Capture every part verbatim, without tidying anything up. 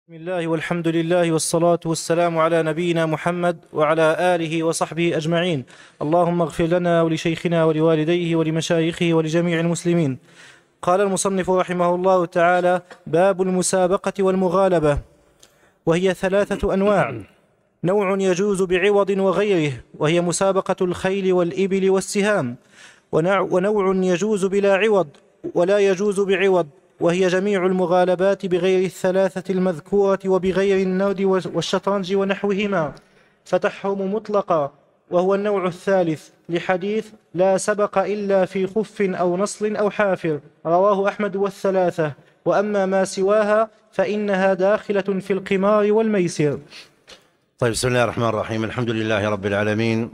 بسم الله والحمد لله والصلاة والسلام على نبينا محمد وعلى آله وصحبه أجمعين. اللهم اغفر لنا ولشيخنا ولوالديه ولمشايخه ولجميع المسلمين. قال المصنف رحمه الله تعالى: باب المسابقة والمغالبة، وهي ثلاثة أنواع: نوع يجوز بعوض وغيره، وهي مسابقة الخيل والإبل والسهام، ونوع يجوز بلا عوض ولا يجوز بعوض، وهي جميع المغالبات بغير الثلاثة المذكورة وبغير النرد والشطرنج ونحوهما، فتحرم مطلقا، وهو النوع الثالث، لحديث لا سبق إلا في خف أو نصل أو حافر، رواه أحمد والثلاثة. وأما ما سواها فإنها داخلة في القمار والميسر. طيب، بسم الله الرحمن الرحيم. الحمد لله رب العالمين،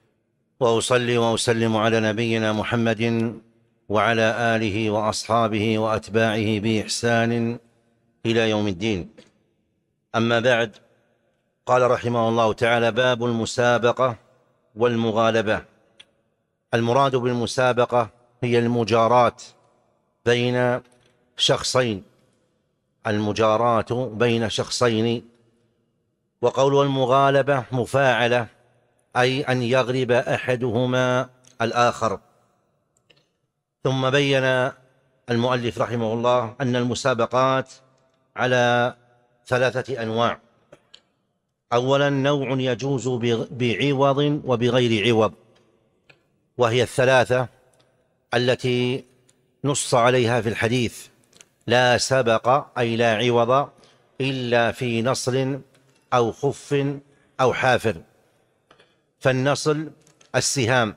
وأصلي وأسلم على نبينا محمد وعلى آله وأصحابه وأتباعه بإحسان إلى يوم الدين. أما بعد، قال رحمه الله تعالى: باب المسابقة والمغالبة. المراد بالمسابقة هي المجاراة بين شخصين المجاراة بين شخصين وقول المغالبة مفاعلة، أي أن يغلب أحدهما الآخر. ثم بين المؤلف رحمه الله أن المسابقات على ثلاثة أنواع. أولا، نوع يجوز بعوض وبغير عوض، وهي الثلاثة التي نص عليها في الحديث: لا سبق أي لا عوض إلا في نصل أو خف أو حافر. فالنصل السهام،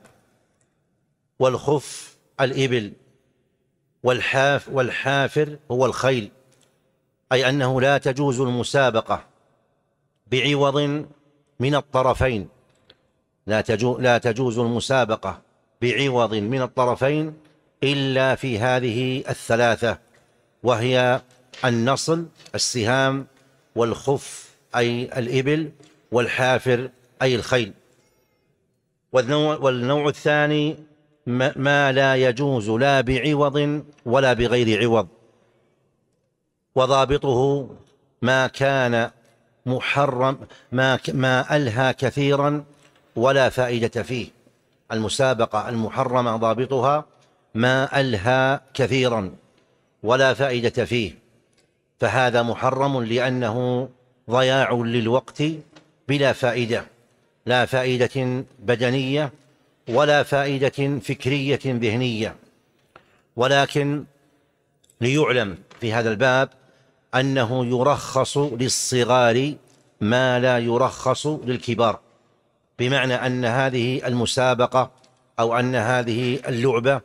والخف الإبل، والحاف والحافر هو الخيل، أي أنه لا تجوز المسابقة بعوض من الطرفين لا تجوز, لا تجوز المسابقة بعوض من الطرفين إلا في هذه الثلاثة، وهي النصل السهام، والخف أي الإبل، والحافر أي الخيل. والنوع, والنوع الثاني ما لا يجوز لا بعوض ولا بغير عوض، وضابطه ما كان محرم ما, ما ألهى كثيرا ولا فائدة فيه. المسابقة المحرمة ضابطها ما ألهى كثيرا ولا فائدة فيه، فهذا محرم لأنه ضياع للوقت بلا فائدة، لا فائدة بدنية ولا فائدة فكرية ذهنية. ولكن ليعلم في هذا الباب أنه يرخص للصغار ما لا يرخص للكبار، بمعنى أن هذه المسابقة أو أن هذه اللعبة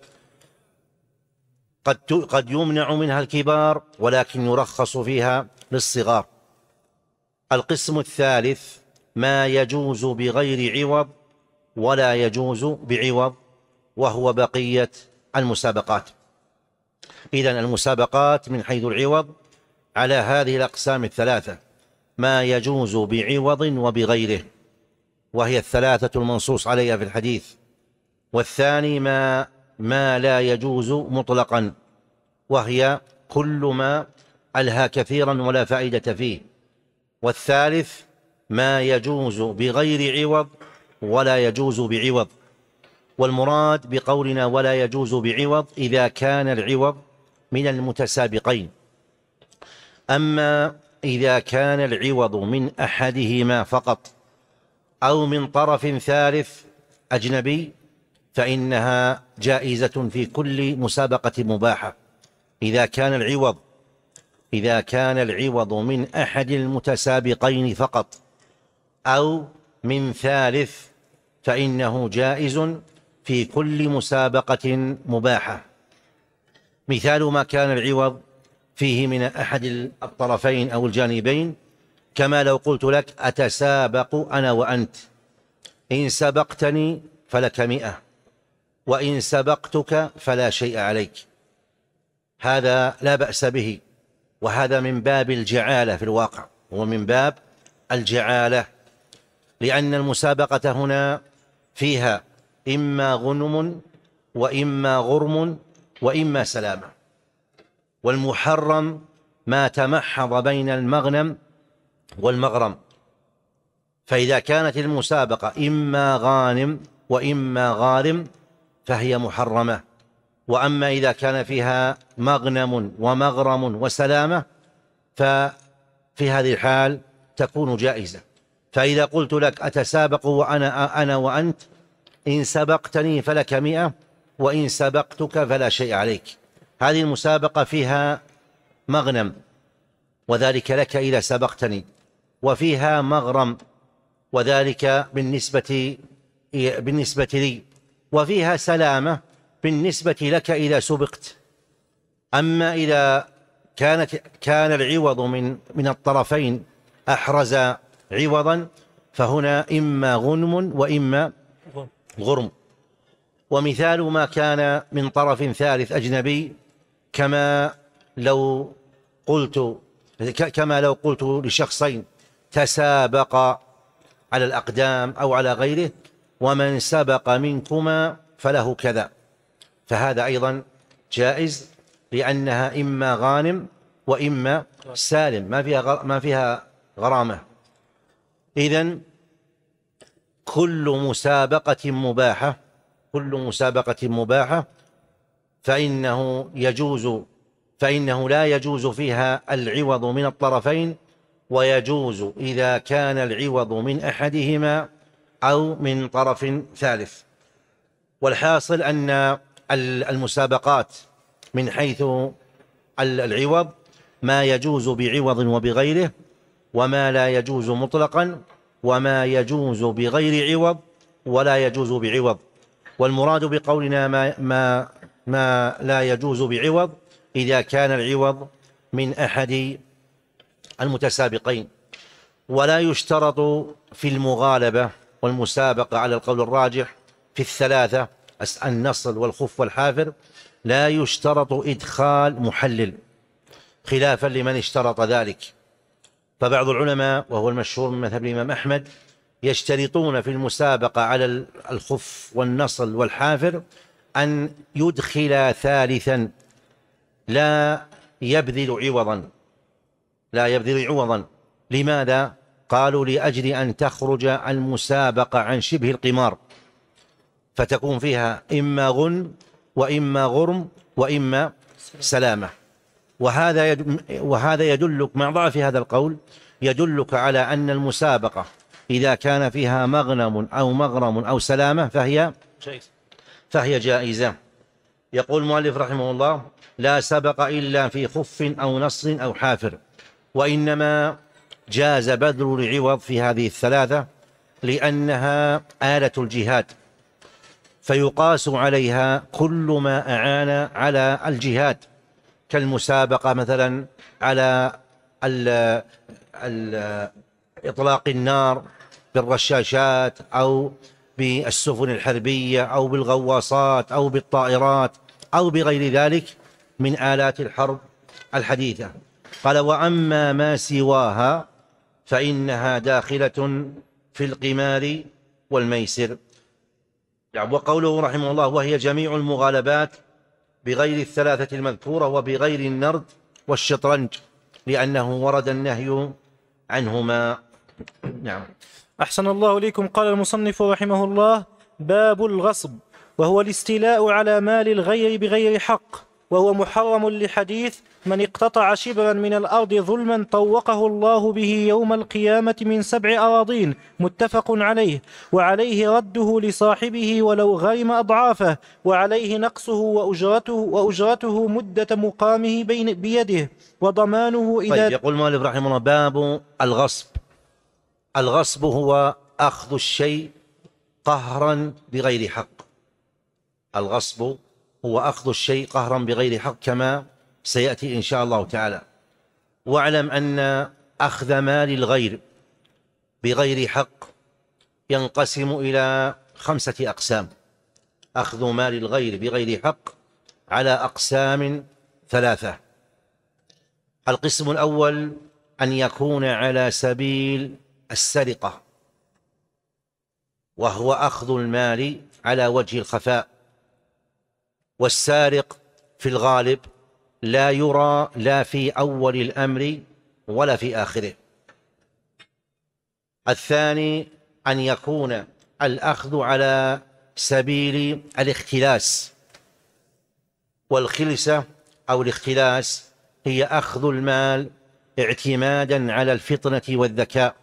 قد قد يمنع منها الكبار ولكن يرخص فيها للصغار. القسم الثالث ما يجوز بغير عوض ولا يجوز بعوض، وهو بقية المسابقات. إذن المسابقات من حيث العوض على هذه الأقسام الثلاثة: ما يجوز بعوض وبغيره، وهي الثلاثة المنصوص عليها في الحديث. والثاني ما ما لا يجوز مطلقا، وهي كل ما ألهى كثيرا ولا فائدة فيه. والثالث ما يجوز بغير عوض ولا يجوز بعوض. والمراد بقولنا ولا يجوز بعوض إذا كان العوض من المتسابقين. أما إذا كان العوض من أحدهما فقط أو من طرف ثالث أجنبي فإنها جائزة في كل مسابقة مباحة. إذا كان العوض إذا كان العوض من أحد المتسابقين فقط أو من ثالث فإنه جائز في كل مسابقة مباحة. مثال ما كان العوض فيه من أحد الطرفين أو الجانبين، كما لو قلت لك: أتسابق أنا وأنت، إن سبقتني فلك مئة، وإن سبقتك فلا شيء عليك. هذا لا بأس به، وهذا من باب الجعالة في الواقع، هو من باب الجعالة، لأن المسابقة هنا فيها إما غنم وإما غرم وإما سلامة. والمحرم ما تمحض بين المغنم والمغرم. فإذا كانت المسابقة إما غانم وإما غارم فهي محرمة، وأما إذا كان فيها مغنم ومغرم وسلامة ففي هذه الحال تكون جائزة. فإذا قلت لك أتسابق وأنا أنا وأنت، إن سبقتني فلك مئة وإن سبقتك فلا شيء عليك. هذه المسابقة فيها مغنم وذلك لك إذا سبقتني، وفيها مغرم وذلك بالنسبة بالنسبة لي، وفيها سلامة بالنسبة لك إذا سبقت. أما إذا كانت كان العوض من من الطرفين أحرز عوضا فهنا إما غنم وإما غرم. ومثال ما كان من طرف ثالث أجنبي كما لو قلت كما لو قلت لشخصين تسابقا على الأقدام أو على غيره ومن سبق منكما فله كذا، فهذا أيضا جائز لأنها إما غانم وإما سالم، ما فيها ما فيها غرامة. إذن كل مسابقة مباحة كل مسابقة مباحة فإنه يجوز فإنه لا يجوز فيها العوض من الطرفين، ويجوز إذا كان العوض من أحدهما أو من طرف ثالث. والحاصل أن المسابقات من حيث العوض ما يجوز بعوض وبغيره، وما لا يجوز مطلقا، وما يجوز بغير عوض ولا يجوز بعوض. والمراد بقولنا ما, ما, ما لا يجوز بعوض إذا كان العوض من أحد المتسابقين. ولا يشترط في المغالبة والمسابقة على القول الراجح في الثلاثة النصل والخف والحافر لا يشترط إدخال محلل خلافا لمن اشترط ذلك. فبعض العلماء وهو المشهور من مذهب الإمام أحمد يشترطون في المسابقة على الخف والنصل والحافر أن يدخل ثالثا لا يبذل عوضا لا يبذل عوضا لماذا؟ قالوا لأجل أن تخرج المسابقة عن شبه القمار، فتكون فيها إما غنم وإما غرم وإما سلامة. وهذا يد... وهذا يدلك مع ضعف هذا القول يدلك على أن المسابقة إذا كان فيها مغنم أو مغرم أو سلامة فهي فهي جائزة. يقول المؤلف رحمه الله: لا سبق إلا في خف أو نصل أو حافر. وإنما جاز بذل العوض في هذه الثلاثة لأنها آلة الجهاد، فيقاس عليها كل ما أعان على الجهاد، كالمسابقة مثلا على ال ال إطلاق النار بالرشاشات أو بالسفن الحربية أو بالغواصات أو بالطائرات أو بغير ذلك من آلات الحرب الحديثة. قال: وأما ما سواها فإنها داخلة في القمار والميسر. وقوله رحمه الله: وهي جميع المغالبات بغير الثلاثة المذكورة وبغير النرد والشطرنج، لأنه ورد النهي عنهما. نعم. أحسن الله إليكم. قال المصنف رحمه الله: باب الغصب، وهو الاستيلاء على مال الغير بغير حق، وهو محرم لحديث: من اقتطع شبرا من الأرض ظلما طوقه الله به يوم القيامة من سبع أراضين، متفق عليه. وعليه رده لصاحبه ولو غرم أضعافه، وعليه نقصه وأجرته, وأجرته مدة مقامه بين بيده، وضمانه إذا. طيب، يقول المؤلف رحمه الله: باب الغصب. الغصب هو أخذ الشيء قهرا بغير حق. الغصب هو أخذ الشيء قهرا بغير حق كما سيأتي إن شاء الله تعالى. واعلم أن أخذ مال الغير بغير حق ينقسم إلى خمسة أقسام. أخذ مال الغير بغير حق على أقسام ثلاثة. القسم الأول أن يكون على سبيل السرقة، وهو أخذ المال على وجه الخفاء. والسارق في الغالب لا يرى لا في أول الأمر ولا في آخره. الثاني أن يكون الأخذ على سبيل الاختلاس، والخلسة أو الاختلاس هي أخذ المال اعتمادا على الفطنة والذكاء،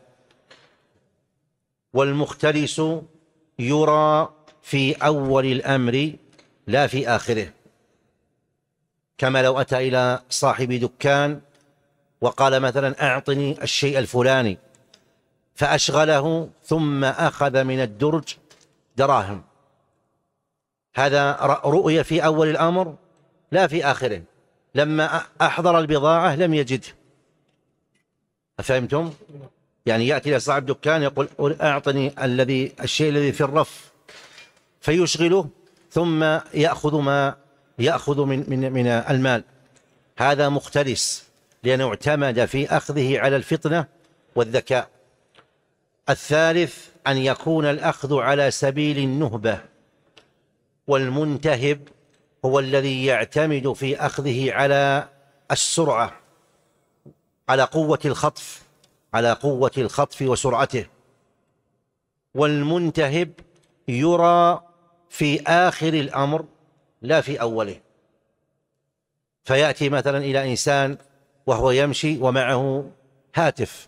والمختلس يرى في أول الأمر لا في آخره، كما لو أتى إلى صاحب دكان وقال مثلا أعطني الشيء الفلاني، فأشغله ثم أخذ من الدرج دراهم، هذا رؤية في أول الأمر لا في آخره، لما أحضر البضاعة لم يجد. أفهمتم؟ يعني يأتي إلى صاحب دكان يقول أعطني الذي الشيء الذي في الرف، فيشغله ثم يأخذ ما يأخذ من, من, من المال، هذا مختلس لأنه اعتمد في أخذه على الفطنة والذكاء. الثالث أن يكون الأخذ على سبيل النهبة، والمنتهب هو الذي يعتمد في أخذه على السرعة، على قوة الخطف على قوة الخطف وسرعته. والمنتهب يرى في آخر الأمر لا في أوله، فيأتي مثلا إلى إنسان وهو يمشي ومعه هاتف،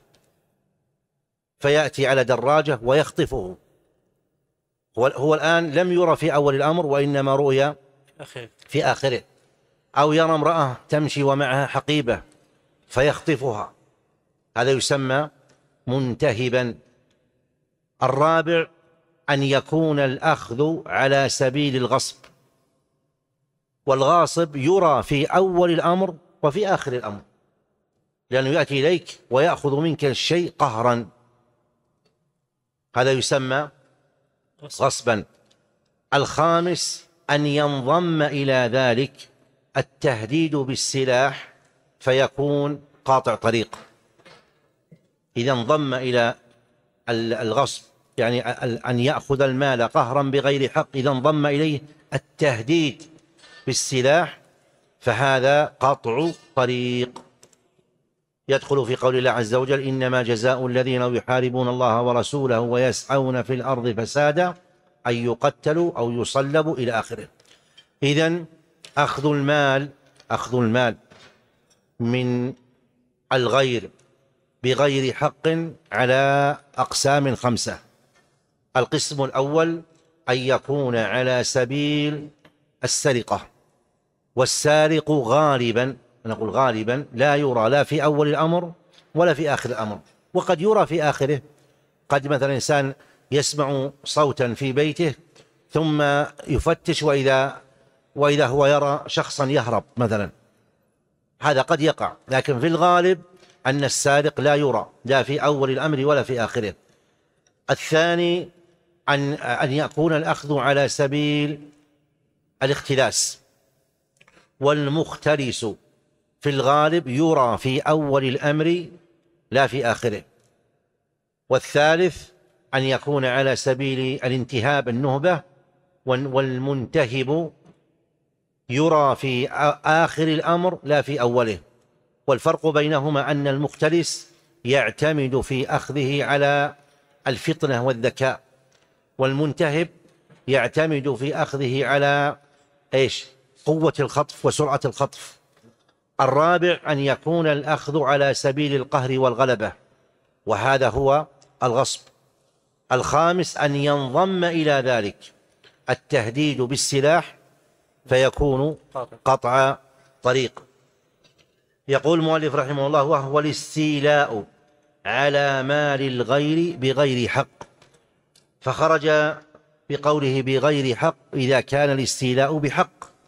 فيأتي على دراجة ويخطفه، هو الآن لم يرى في أول الأمر وإنما رؤيا في آخره. أو يرى امرأة تمشي ومعها حقيبة فيخطفها، هذا يسمى منتهبا. الرابع أن يكون الأخذ على سبيل الغصب، والغاصب يرى في أول الأمر وفي آخر الأمر، لأنه يأتي إليك ويأخذ منك الشيء قهرا، هذا يسمى غصبا. الخامس أن ينضم إلى ذلك التهديد بالسلاح فيكون قاطع طريق. إذا انضم إلى الغصب يعني أن يأخذ المال قهرا بغير حق، إذا انضم إليه التهديد بالسلاح فهذا قطع طريق، يدخل في قول الله عز وجل إنما جزاء الذين يحاربون الله ورسوله ويسعون في الأرض فسادا أن يقتلوا أو يصلبوا إلى آخره. إذن أخذ المال أخذ المال من الغير بغير حق على أقسام خمسة. القسم الأول أن يكون على سبيل السرقة، والسارق غالبا، نقول غالبا لا يرى لا في أول الأمر ولا في آخر الأمر، وقد يرى في آخره. قد مثلا إنسان يسمع صوتا في بيته ثم يفتش وإذا وإذا هو يرى شخصا يهرب مثلا، هذا قد يقع، لكن في الغالب أن السارق لا يرى لا في أول الأمر ولا في آخره. الثاني أن أن يكون الأخذ على سبيل الاختلاس، والمختلس في الغالب يرى في أول الأمر لا في آخره. والثالث أن يكون على سبيل الانتهاب النهبة، والمنتهب يرى في آخر الأمر لا في أوله. والفرق بينهما أن المختلس يعتمد في أخذه على الفطنة والذكاء، والمنتهب يعتمد في أخذه على إيش؟ قوة الخطف وسرعة الخطف. الرابع أن يكون الأخذ على سبيل القهر والغلبة، وهذا هو الغصب. الخامس أن ينضم إلى ذلك التهديد بالسلاح فيكون قطع طريق. يقول المؤلف رحمه الله وهو الاستيلاء على مال الغير بغير حق، فخرج بقوله بغير حق إذا كان الاستيلاء بحق،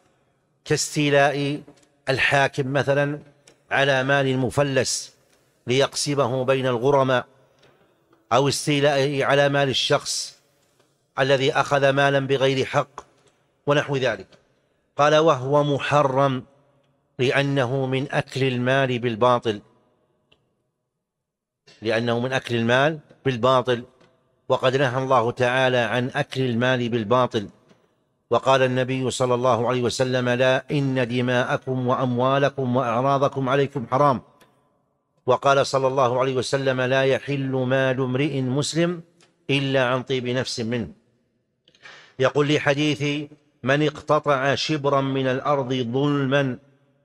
كاستيلاء الحاكم مثلا على مال المفلس ليقسمه بين الغرماء، أو استيلاء على مال الشخص الذي أخذ مالا بغير حق ونحو ذلك. قال وهو محرم لأنه من أكل المال بالباطل لأنه من أكل المال بالباطل وقد نهى الله تعالى عن أكل المال بالباطل، وقال النبي صلى الله عليه وسلم: لا إن دماءكم وأموالكم وأعراضكم عليكم حرام. وقال صلى الله عليه وسلم: لا يحل مال امرئ مسلم إلا عن طيب نفس منه. يقول لي حديث: من اقتطع شبرا من الأرض ظلما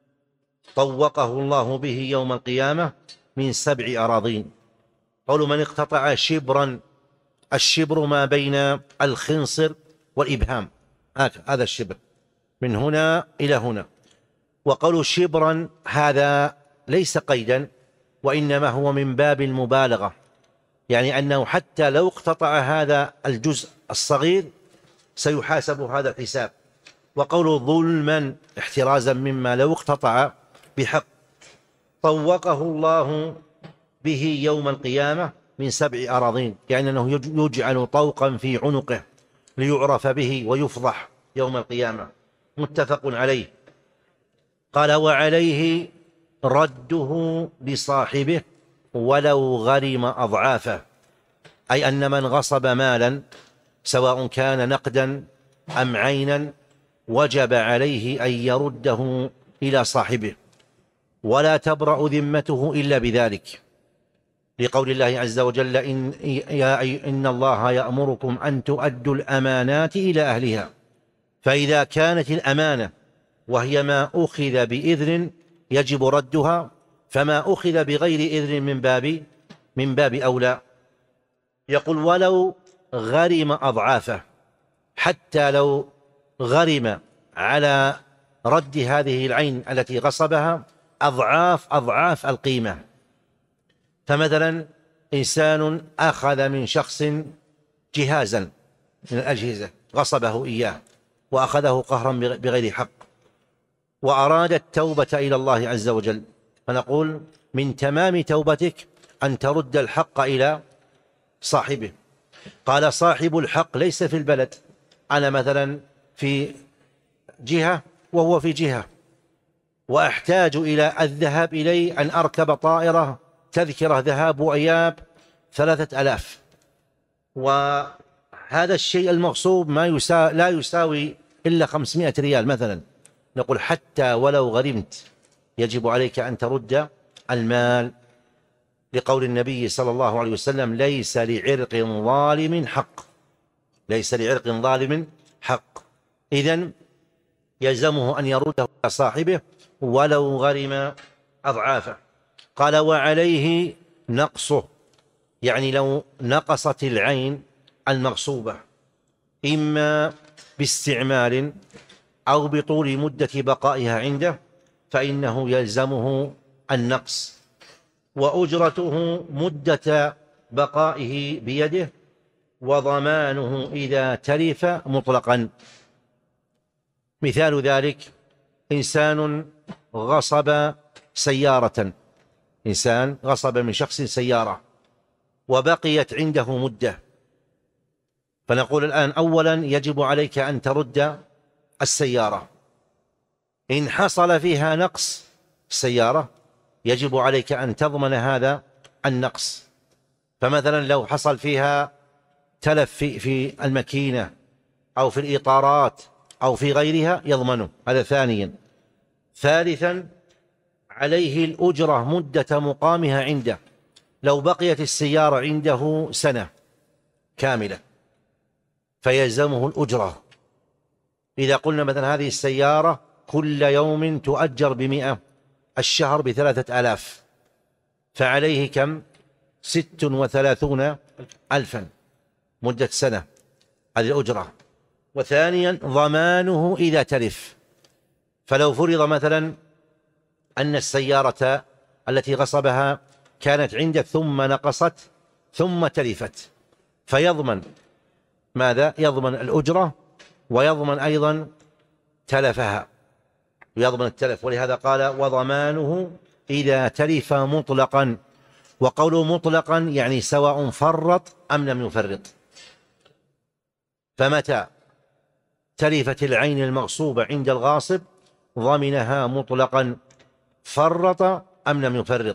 طوقه الله به يوم القيامة من سبع أراضين. قولوا من اقتطع شبرا، الشبر ما بين الخنصر والإبهام، هذا الشبر من هنا إلى هنا. وقالوا شبرا هذا ليس قيدا، وإنما هو من باب المبالغة، يعني أنه حتى لو اقتطع هذا الجزء الصغير سيحاسب هذا الحساب. وقولوا ظلما احترازا مما لو اقتطع بحق طوقه الله به يوم القيامة من سبع أراضين، يعني أنه يجعل طوقا في عنقه ليعرف به ويفضح يوم القيامة. متفق عليه. قال: وعليه رده لصاحبه ولو غرم أضعافه، أي أن من غصب مالا سواء كان نقدا أم عينا وجب عليه أن يرده إلى صاحبه، ولا تبرأ ذمته إلا بذلك، لقول الله عز وجل: إن, يا إن الله يأمركم أن تؤدوا الأمانات إلى أهلها. فإذا كانت الأمانة وهي ما أخذ بإذن يجب ردها، فما أخذ بغير إذن من باب من باب أولى. يقول: ولو غرم أضعافه، حتى لو غرم على رد هذه العين التي غصبها أضعاف أضعاف القيمة. فمثلا إنسان أخذ من شخص جهازا من الأجهزة غصبه إياه وأخذه قهرا بغير حق، وأراد التوبة إلى الله عز وجل، فنقول: من تمام توبتك أن ترد الحق إلى صاحبه. قال: صاحب الحق ليس في البلد، أنا مثلا في جهة وهو في جهة، وأحتاج إلى الذهاب إليه، أن أركب طائرة تذكرة ذهاب وإياب ثلاثة ألاف، وهذا الشيء المغصوب ما يسا لا يساوي إلا خمسمائة ريال مثلا. نقول: حتى ولو غرمت يجب عليك أن ترد المال، لقول النبي صلى الله عليه وسلم: ليس لعرق ظالم حق، ليس لعرق ظالم حق. إذن يلزمه أن يرده إلى صاحبه ولو غرم أضعافه. قال: وعليه نقصه، يعني لو نقصت العين المغصوبة إما باستعمال أو بطول مدة بقائها عنده فإنه يلزمه النقص، وأجرته مدة بقائه بيده، وضمانه إذا تلف مطلقا. مثال ذلك: إنسان غصب سيارة، إنسان غصب من شخص سيارة وبقيت عنده مدة، فنقول الآن: أولا يجب عليك أن ترد السيارة. إن حصل فيها نقص السيارة يجب عليك أن تضمن هذا النقص. فمثلا لو حصل فيها تلف في, في الماكينة أو في الإطارات أو في غيرها يضمنه، هذا ثانيا. ثالثا عليه الأجرة مدة مقامها عنده، لو بقيت السيارة عنده سنة كاملة فيلزمه الأجرة. إذا قلنا مثلا هذه السيارة كل يوم تؤجر بمئة، الشهر بثلاثة آلاف، فعليه كم؟ ست وثلاثون ألفا مدة سنة، هذه الأجرة. وثانيا ضمانه إذا تلف، فلو فرض مثلا أن السيارة التي غصبها كانت عنده ثم نقصت ثم تلفت، فيضمن ماذا؟ يضمن الأجرة ويضمن أيضا تلفها، يضمن التلف. ولهذا قال: وضمانه إذا تلف مطلقا. وقوله مطلقا يعني سواء فرط أم لم يفرط. فمتى تلفت العين المغصوبة عند الغاصب ضمنها مطلقا، فرط أم لم يفرط.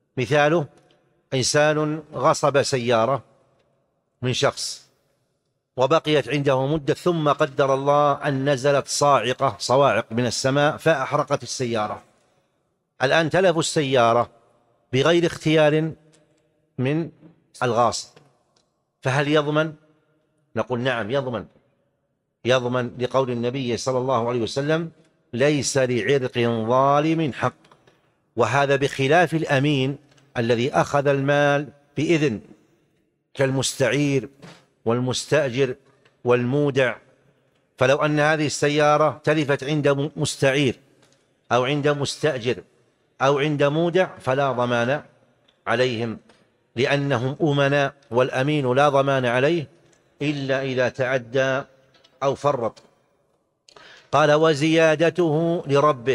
مثاله: إنسان غصب سيارة من شخص وبقيت عنده مدة، ثم قدر الله أن نزلت صاعقة صواعق من السماء فأحرقت السيارة. الآن تلف السيارة بغير اختيار من الغاصب، فهل يضمن؟ نقول نعم يضمن، يضمن لقول النبي صلى الله عليه وسلم: ليس لعرق ظالم حق. وهذا بخلاف الأمين الذي أخذ المال بإذن، كالمستعير والمستأجر والمودع. فلو أن هذه السيارة تلفت عند مستعير أو عند مستأجر أو عند مودع فلا ضمان عليهم، لأنهم أمناء، والأمين لا ضمان عليه إلا إذا تعدى أو فرط. قال: وزيادته لربه،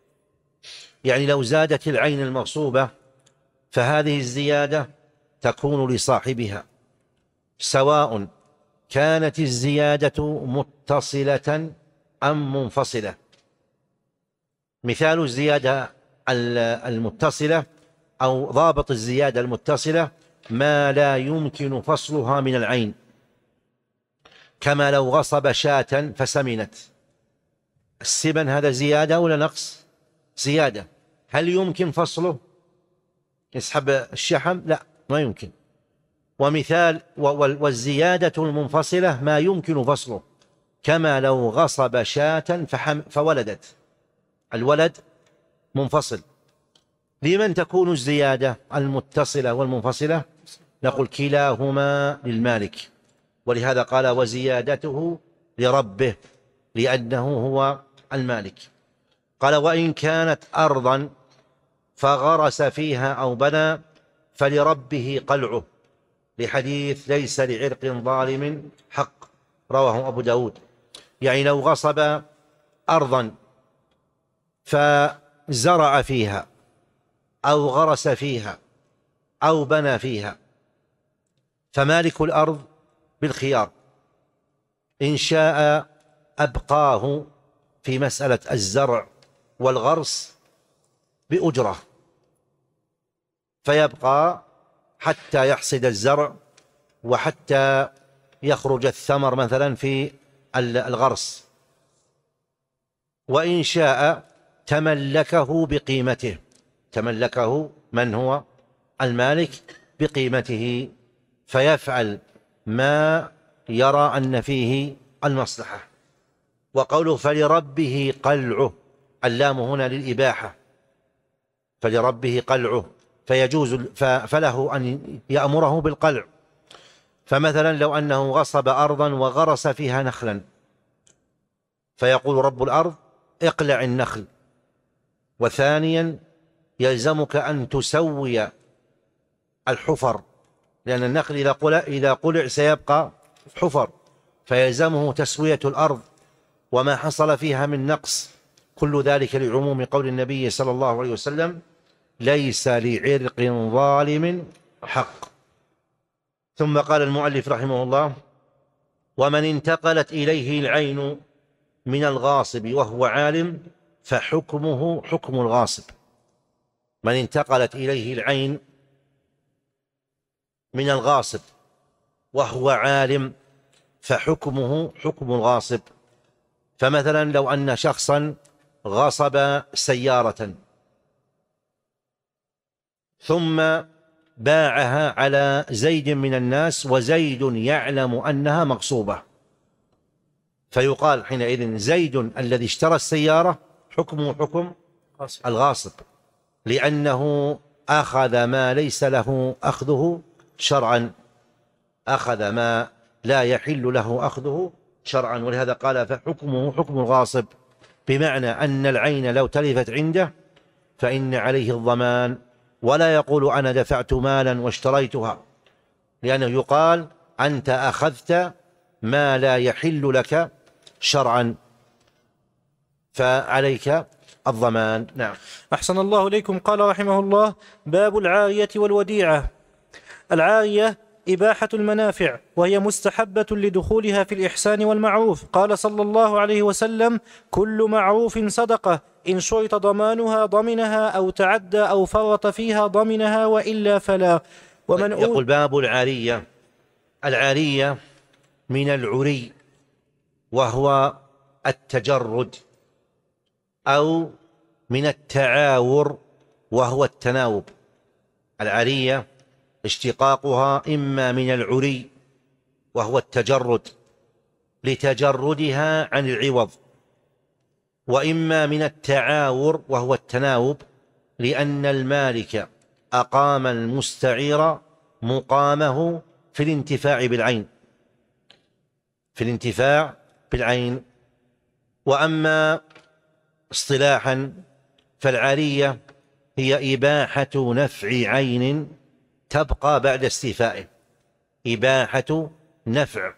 يعني لو زادت العين المغصوبة فهذه الزيادة تكون لصاحبها، سواء كانت الزيادة متصلة أم منفصلة. مثال الزيادة المتصلة أو ضابط الزيادة المتصلة ما لا يمكن فصلها من العين، كما لو غصب شاة فسمنت. السمن هذا زيادة ولا نقص؟ زيادة. هل يمكن فصله؟ يسحب الشحم؟ لا، ما يمكن. ومثال والزيادة المنفصلة ما يمكن فصله، كما لو غصب شاة فولدت. الولد منفصل. لمن تكون الزيادة المتصلة والمنفصلة؟ نقول كلاهما للمالك، ولهذا قال: وزيادته لربه، لأنه هو المالك. قال: وإن كانت أرضا فغرس فيها أو بنى فلربه قلعه، لحديث: ليس لعرق ظالم حق، رواه أبو داود. يعني لو غصب أرضا فزرع فيها أو غرس فيها أو بنى فيها، فمالك الأرض بالخيار، إن شاء أبقاه في مسألة الزرع والغرس بأجرة، فيبقى حتى يحصد الزرع وحتى يخرج الثمر مثلا في الغرس، وإن شاء تملكه بقيمته، تملكه من هو المالك بقيمته، فيفعل ما يرى أن فيه المصلحة. وقوله فلربه قلعه، اللام هنا للإباحة، فلربه قلعه، فيجوز فله أن يأمره بالقلع. فمثلا لو أنه غصب أرضا وغرس فيها نخلا، فيقول رب الأرض: اقلع النخل. وثانيا يلزمك أن تسوي الحفر، لأن النخل إذا قلع, إذا قلع سيبقى حفر، فيلزمه تسوية الأرض وما حصل فيها من نقص. كل ذلك لعموم قول النبي صلى الله عليه وسلم: ليس لعرق ظالم حق. ثم قال المؤلف رحمه الله: ومن انتقلت إليه العين من الغاصب وهو عالم فحكمه حكم الغاصب. من انتقلت إليه العين من الغاصب وهو عالم فحكمه حكم الغاصب. فمثلا لو أن شخصا غصب سيارة ثم باعها على زيد من الناس وزيد يعلم أنها مغصوبة، فيقال حينئذ زيد الذي اشترى السيارة حكمه حكم الغاصب، لأنه أخذ ما ليس له أخذه شرعا، أخذ ما لا يحل له أخذه شرعا. ولهذا قال فحكمه حكم الغاصب، بمعنى أن العين لو تلفت عنده فإن عليه الضمان، ولا يقول أنا دفعت مالا واشتريتها، لأنه يقال أنت أخذت ما لا يحل لك شرعا فعليك الضمان. نعم. أحسن الله إليكم. قال رحمه الله: باب العارية والوديعة. العارية إباحة المنافع، وهي مستحبة لدخولها في الإحسان والمعروف. قال صلى الله عليه وسلم: كل معروف صدقة، إن شرط ضمانها ضمنها، أو تعدى أو فرط فيها ضمنها، وإلا فلا. ومن يقول باب العارية. العارية من العري وهو التجرد، أو من التعاور وهو التناوب. العارية اشتقاقها إما من العري وهو التجرد لتجردها عن العوض، وإما من التعاور وهو التناوب لأن المالك أقام المستعير مقامه في الانتفاع بالعين في الانتفاع بالعين. وأما اصطلاحا فالعارية هي إباحة نفع عين تبقى بعد استيفائه. إباحة نفع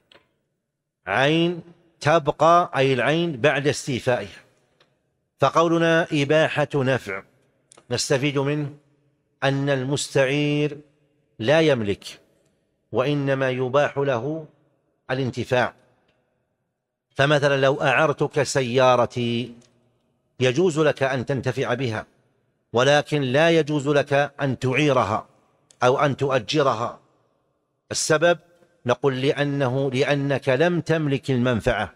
عين تبقى، أي العين بعد استيفائها. فقولنا إباحة نفع نستفيد منه أن المستعير لا يملك، وإنما يباح له الانتفاع. فمثلا لو أعرتك سيارتي يجوز لك أن تنتفع بها، ولكن لا يجوز لك أن تعيرها أو أن تؤجرها. السبب نقول لأنه لأنك لم تملك المنفعة،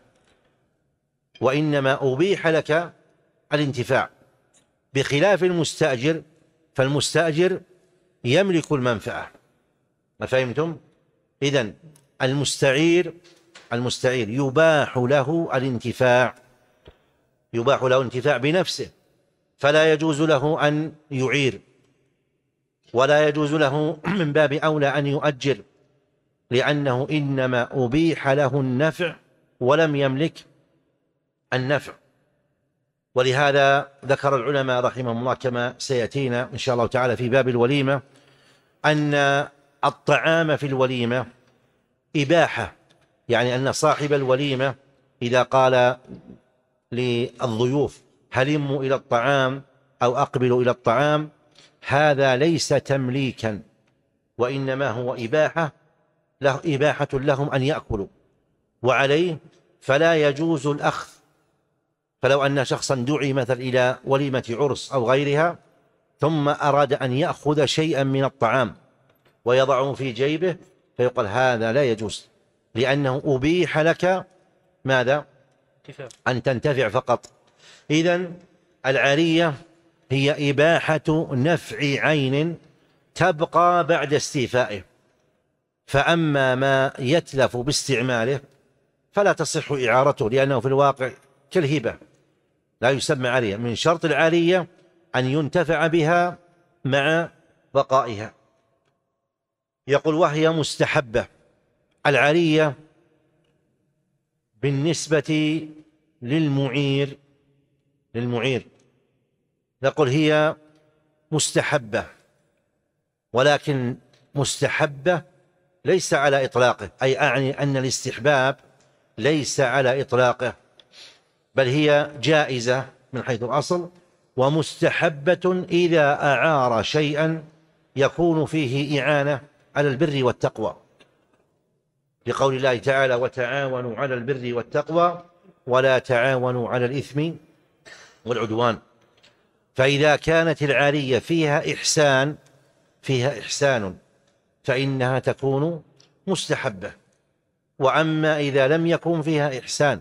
وإنما أبيح لك الانتفاع، بخلاف المستأجر، فالمستأجر يملك المنفعة. ما فهمتم؟ إذن المستعير المستعير يباح له الانتفاع يباح له الانتفاع بنفسه، فلا يجوز له أن يعير، ولا يجوز له من باب أولى أن يؤجر، لأنه إنما أبيح له النفع ولم يملك النفع. ولهذا ذكر العلماء رحمهم الله كما سيأتينا إن شاء الله تعالى في باب الوليمة أن الطعام في الوليمة إباحة، يعني أن صاحب الوليمة إذا قال للضيوف هلموا إلى الطعام أو أقبلوا إلى الطعام، هذا ليس تمليكا، وإنما هو إباحة له إباحة لهم أن يأكلوا، وعليه فلا يجوز الأخذ. فلو أن شخصا دعي مثل إلى وليمة عرس أو غيرها ثم أراد أن يأخذ شيئا من الطعام ويضعه في جيبه، فيقول هذا لا يجوز، لأنه أبيح لك ماذا؟ أن تنتفع فقط. إذن العارية هي إباحة نفع عين تبقى بعد استيفائه، فأما ما يتلف باستعماله فلا تصح إعارته، لأنه في الواقع كالهبة لا يسمى عارية. من شرط العارية أن ينتفع بها مع بقائها. يقول وهي مستحبة. العارية بالنسبة للمعير للمعير نقول هي مستحبة، ولكن مستحبة ليس على إطلاقه، أي أعني أن الاستحباب ليس على إطلاقه، بل هي جائزة من حيث الأصل، ومستحبة إذا أعار شيئا يكون فيه إعانة على البر والتقوى، لقول الله تعالى وتعاونوا على البر والتقوى ولا تعاونوا على الإثم والعدوان. فإذا كانت العارية فيها إحسان فيها إحسان فإنها تكون مستحبة. وأما إذا لم يكن فيها إحسان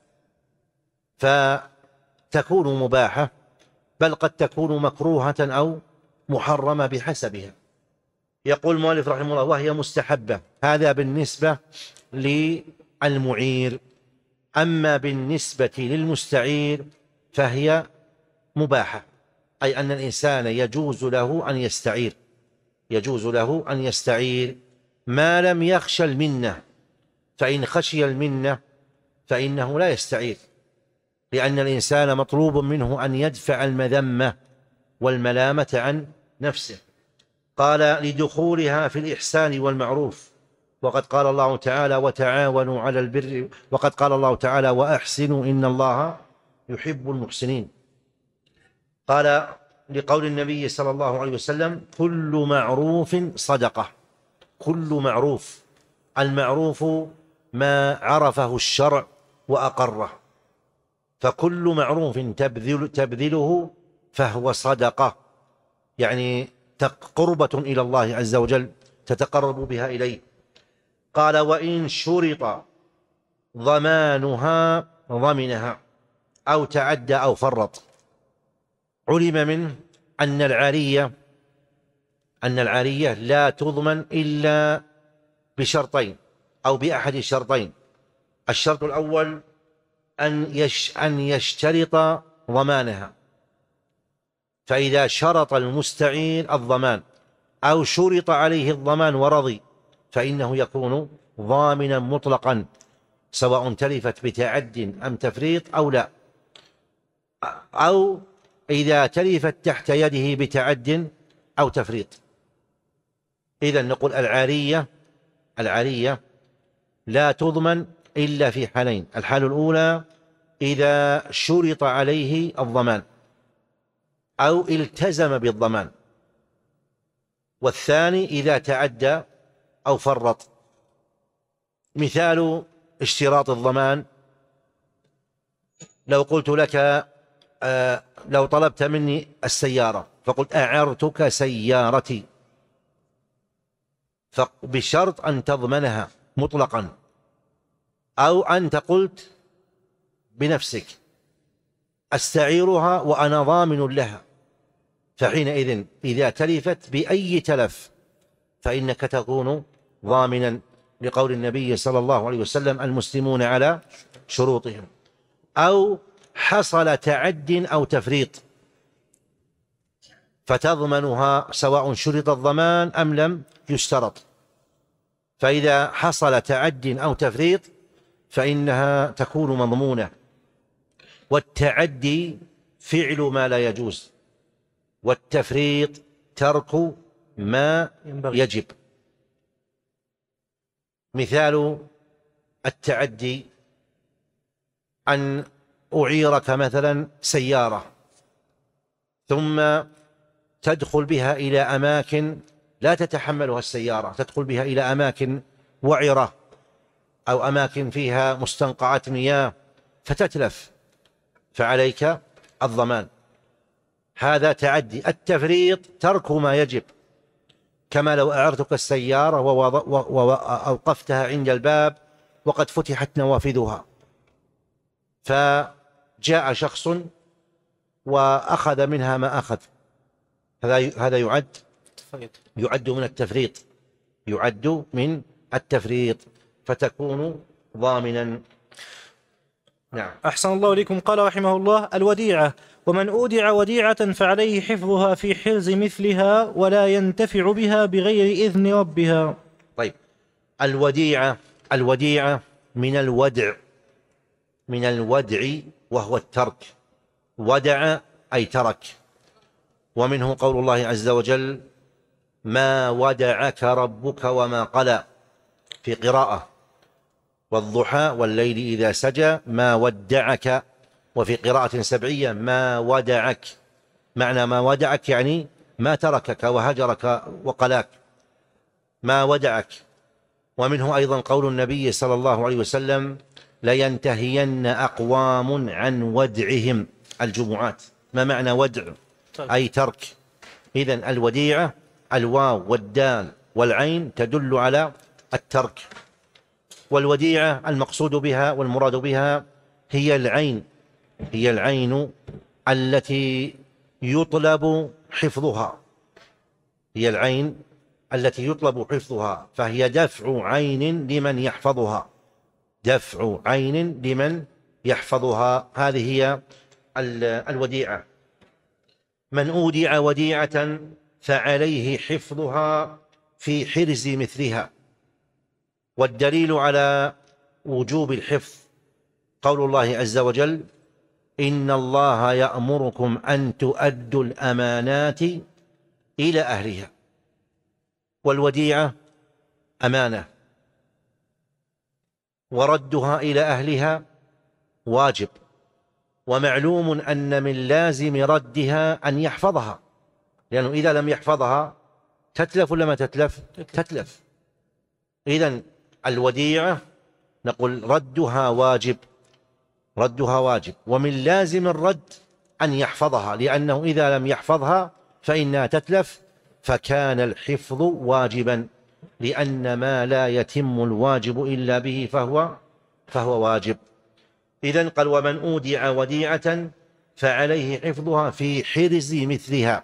فتكون مباحة، بل قد تكون مكروهة أو محرمة بحسبها. يقول المؤلف رحمه الله وهي مستحبة، هذا بالنسبة للمعير. أما بالنسبة للمستعير فهي مباحة، أي أن الإنسان يجوز له أن يستعير يجوز له أن يستعير ما لم يخشى المنة، فإن خشي المنة فإنه لا يستعير، لأن الإنسان مطلوب منه أن يدفع المذمة والملامة عن نفسه. قال لدخولها في الإحسان والمعروف، وقد قال الله تعالى وتعاونوا على البر، وقد قال الله تعالى وأحسنوا إن الله يحب المحسنين. قال لقول النبي صلى الله عليه وسلم كل معروف صدقة. كل معروف، المعروف ما عرفه الشرع وأقره، فكل معروف تبذل تبذله فهو صدقة، يعني قربة إلى الله عز وجل تتقرب بها إليه. قال وإن شرط ضمانها ضمنها أو تعدى أو فرط. علم منه أن العارية أن العارية لا تضمن إلا بشرطين أو بأحد الشرطين. الشرط الأول أن يش أن يشترط ضمانها، فإذا شرط المستعير الضمان أو شرط عليه الضمان ورضي فإنه يكون ضامنا مطلقا، سواء تلفت بتعد أم تفريط أو لا، أو إذا تلفت تحت يده بتعد أو تفريط. إذن نقول العارية العارية لا تضمن إلا في حالين: الحالة الأولى إذا شرط عليه الضمان أو التزم بالضمان، والثاني إذا تعدى أو فرط. مثال اشتراط الضمان: لو قلت لك آه لو طلبت مني السيارة فقلت أعرتك سيارتي، فبشرط أن تضمنها مطلقا، أو أنت قلت بنفسك أستعيرها وأنا ضامن لها، فحينئذ إذا تلفت بأي تلف فإنك تكون ضامنا، لقول النبي صلى الله عليه وسلم: المسلمون على شروطهم. أو حصل تعد أو تفريط فتضمنها سواء شرط الضمان أم لم يشترط، فإذا حصل تعد أو تفريط فإنها تكون مضمونة. والتعدي فعل ما لا يجوز، والتفريط ترك ما يجب. مثال التعدي أن أعيرك مثلا سيارة ثم تدخل بها إلى أماكن لا تتحملها السيارة، تدخل بها إلى أماكن وعرة أو أماكن فيها مستنقعات مياه فتتلف، فعليك الضمان. هذا تعدي. التفريط ترك ما يجب، كما لو أعرتك السيارة وأوقفتها عند الباب وقد فتحت نوافذها، فجاء شخص وأخذ منها ما أخذ، هذا هذا يعد يعد من التفريط، يعد من التفريط، فتكون ضامنا. نعم. أحسن الله إليكم. قال رحمه الله: الوديعة: ومن أودع وديعة فعليه حفظها في حرز مثلها ولا ينتفع بها بغير إذن ربها. طيب، الوديعة الوديعة من الودع من الودع وهو الترك. ودع أي ترك، ومنه قول الله عز وجل: ما ودعك ربك وما قلى، في قراءة: والضحى والليل إذا سجى ما ودعك، وفي قراءة سبعية: ما ودعك. معنى ما ودعك يعني ما تركك وهجرك وقلاك، ما ودعك. ومنه أيضا قول النبي صلى الله عليه وسلم: لينتهين أقوام عن ودعهم الجمعات. ما معنى ودع؟ أي ترك. إذن الوديعة الواو والدال والعين تدل على الترك. والوديعة المقصود بها والمراد بها هي العين هي العين التي يطلب حفظها هي العين التي يطلب حفظها فهي دفع عين لمن يحفظها دفع عين لمن يحفظها هذه هي الوديعة. من أودع وديعة فعليه حفظها في حرز مثلها. والدليل على وجوب الحفظ قول الله عز وجل: إن الله يأمركم أن تؤدوا الأمانات إلى أهلها. والوديعة أمانة، وردها إلى أهلها واجب، ومعلوم أن من لازم ردها أن يحفظها، لأنه إذا لم يحفظها تتلف ولا ما تتلف؟ تتلف. إذن الوديعة نقول ردها واجب ردها واجب ومن لازم الرد أن يحفظها، لأنه إذا لم يحفظها فإنها تتلف، فكان الحفظ واجبا. لأن ما لا يتم الواجب إلا به فهو فهو واجب. إذن قال: ومن أودع وديعة فعليه حفظها في حرز مثلها.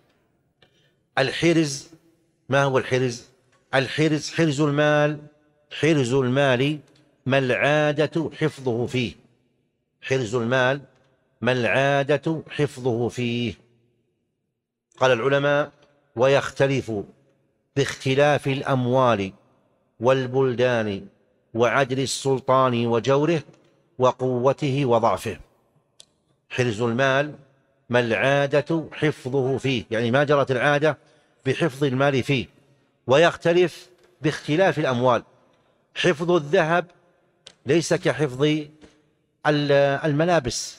الحرز، ما هو الحرز؟ الحرز حرز المال، حرز المال ما العادة حفظه فيه. حرز المال ما العادة حفظه فيه. قال العلماء: ويختلف باختلاف الأموال والبلدان وعدل السلطان وجوره وقوته وضعفه. حرز المال ما العادة حفظه فيه، يعني ما جرت العادة بحفظ المال فيه. ويختلف باختلاف الأموال. حفظ الذهب ليس كحفظ الملابس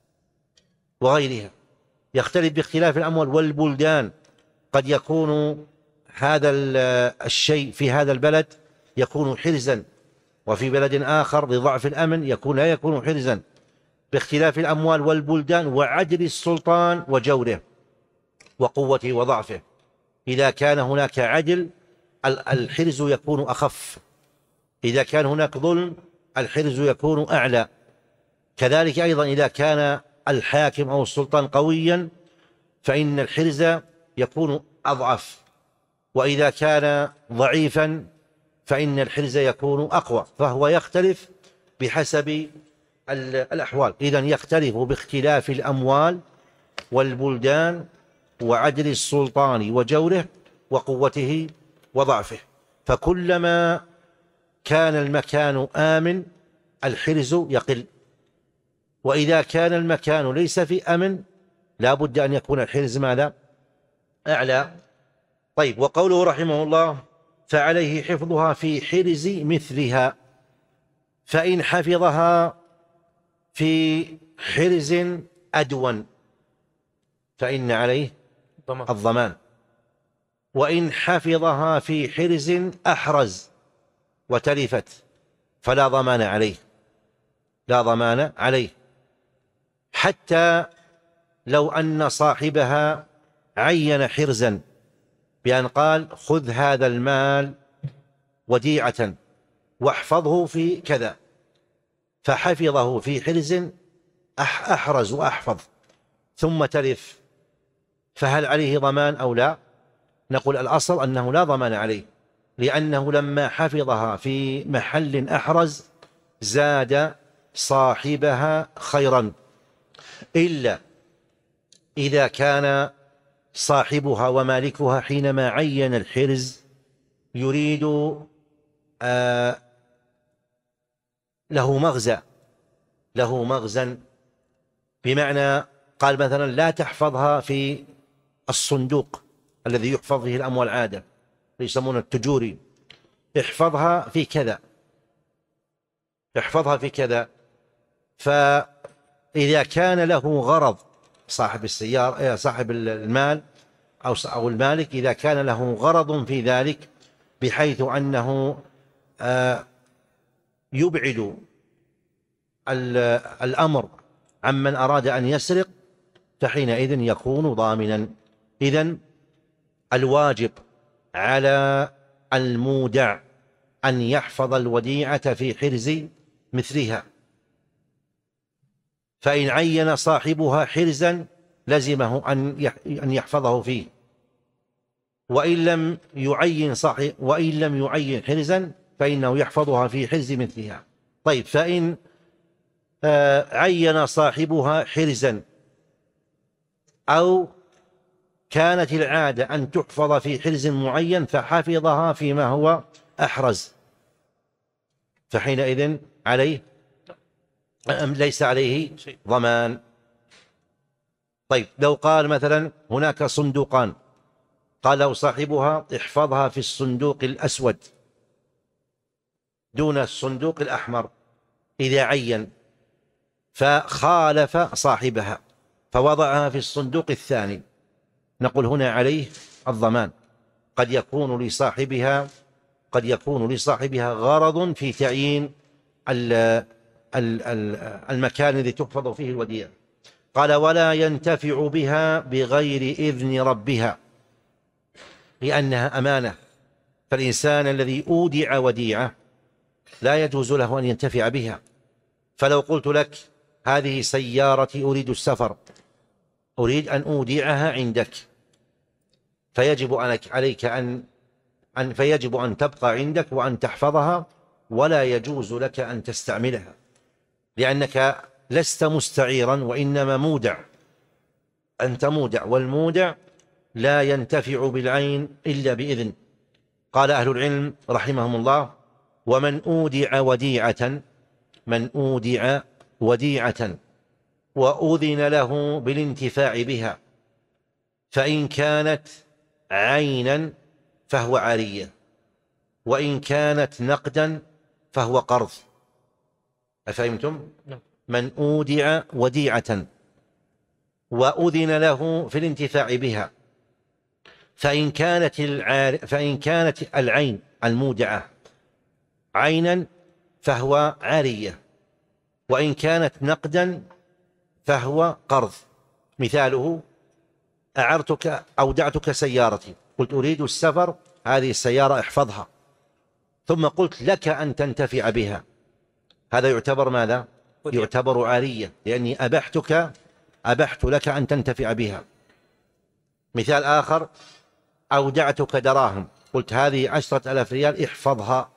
وغيرها، يختلف باختلاف الأموال والبلدان. قد يكون هذا الشيء في هذا البلد يكون حرزا، وفي بلد آخر لضعف الأمن يكون لا يكون حرزا. باختلاف الأموال والبلدان وعدل السلطان وجوره وقوته وضعفه. إذا كان هناك عدل الحرز يكون أخف، إذا كان هناك ظلم الحرز يكون أعلى. كذلك أيضا إذا كان الحاكم أو السلطان قويا فإن الحرز يكون أضعف، وإذا كان ضعيفا فإن الحرز يكون أقوى. فهو يختلف بحسب الأحوال. إذن يختلف باختلاف الأموال والبلدان وعدل السلطان وجوره وقوته وضعفه. فكلما كان المكان آمن الحرز يقل، وإذا كان المكان ليس في أمن لا بد أن يكون الحرز ماذا؟ أعلى. طيب، وقوله رحمه الله: فعليه حفظها في حرز مثلها. فإن حفظها في حرز أدون فإن عليه الضمان، وإن حفظها في حرز أحرز وتلفت فلا ضمان عليه، لا ضمان عليه. حتى لو أن صاحبها عين حرزا بأن قال: خذ هذا المال وديعة واحفظه في كذا، فحفظه في حرز أحرز وأحفظ ثم تلف، فهل عليه ضمان أو لا؟ نقول الأصل أنه لا ضمان عليه، لأنه لما حفظها في محل أحرز زاد صاحبها خيرا، إلا إذا كان صاحبها ومالكها حينما عين الحرز يريد آه له مغزى، له مغزى، بمعنى قال مثلا: لا تحفظها في الصندوق الذي يحفظ فيه الأموال عادة يسمونه التجوري، احفظها في كذا، احفظها في كذا. فإذا كان له غرض صاحب السيارة صاحب المال أو المالك، إذا كان له غرض في ذلك بحيث أنه يبعد الأمر عمن أراد أن يسرق فحينئذ يكون ضامنا. إذن الواجب على المودع أن يحفظ الوديعة في حرز مثلها، فإن عين صاحبها حرزا لزمه أن يحفظه فيه، وإن لم يعين صاحب وإن لم يعين حرزا فإنه يحفظها في حرز مثلها. طيب، فإن عين صاحبها حرزا أو كانت العادة أن تحفظ في حرز معين فحفظها فيما هو أحرز، فحينئذ عليه ليس عليه ضمان. طيب، لو قال مثلا: هناك صندوقان، قال له صاحبها: احفظها في الصندوق الأسود دون الصندوق الأحمر، إذا عين فخالف صاحبها فوضعها في الصندوق الثاني، نقول هنا عليه الضمان. قد يكون لصاحبها قد يكون لصاحبها غرض في تعيين المكان الذي تحفظ فيه الوديعة. قال: ولا ينتفع بها بغير إذن ربها، لأنها أمانة فالإنسان الذي أودع وديعة لا يجوز له أن ينتفع بها. فلو قلت لك هذه سيارتي أريد السفر، أريد أن أودعها عندك، فيجب عليك أن أن فيجب أن تبقى عندك وأن تحفظها، ولا يجوز لك أن تستعملها، لأنك لست مستعيرا وإنما مودع، أنت مودع، والمودع لا ينتفع بالعين إلا بإذن. قال أهل العلم رحمهم الله: ومن أودع وديعة من أودع وديعة وأذن له بالانتفاع بها، فإن كانت عينا فهو عارية، وإن كانت نقدا فهو قرض. أفهمتم؟ من أودع وديعة وأذن له في الانتفاع بها، فإن كانت العار فإن كانت العين المودعة عينا فهو عارية، وإن كانت نقدا فهو قرض. مثاله: أعرتك أودعتك سيارتي، قلت أريد السفر، هذه السيارة احفظها، ثم قلت لك أن تنتفع بها، هذا يعتبر ماذا؟ يعتبر عارية، لأني أبحتك أبحت لك أن تنتفع بها. مثال آخر: أودعتك دراهم، قلت هذه عشرة ألاف ريال احفظها،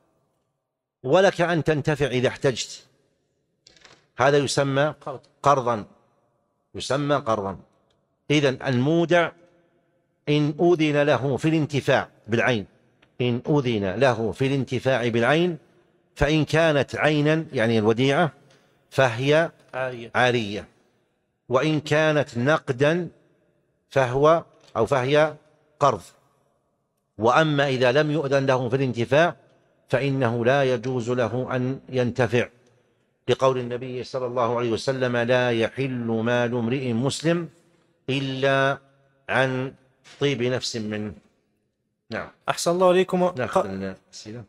ولك أن تنتفع إذا احتجت، هذا يسمى قرضا، يسمى قرضا. إذن المودع إن أذن له في الانتفاع بالعين إن أذن له في الانتفاع بالعين فإن كانت عينا يعني الوديعة فهي عارية, عارية، وإن كانت نقدا فهو أو فهي قرض. وأما إذا لم يؤذن له في الانتفاع فإنه لا يجوز له أن ينتفع، لقول النبي صلى الله عليه وسلم: لا يحل مال امرئ مسلم إلا عن طيب نفس منه. نعم. أحسن الله عليكم. ناخذ الأسئلة.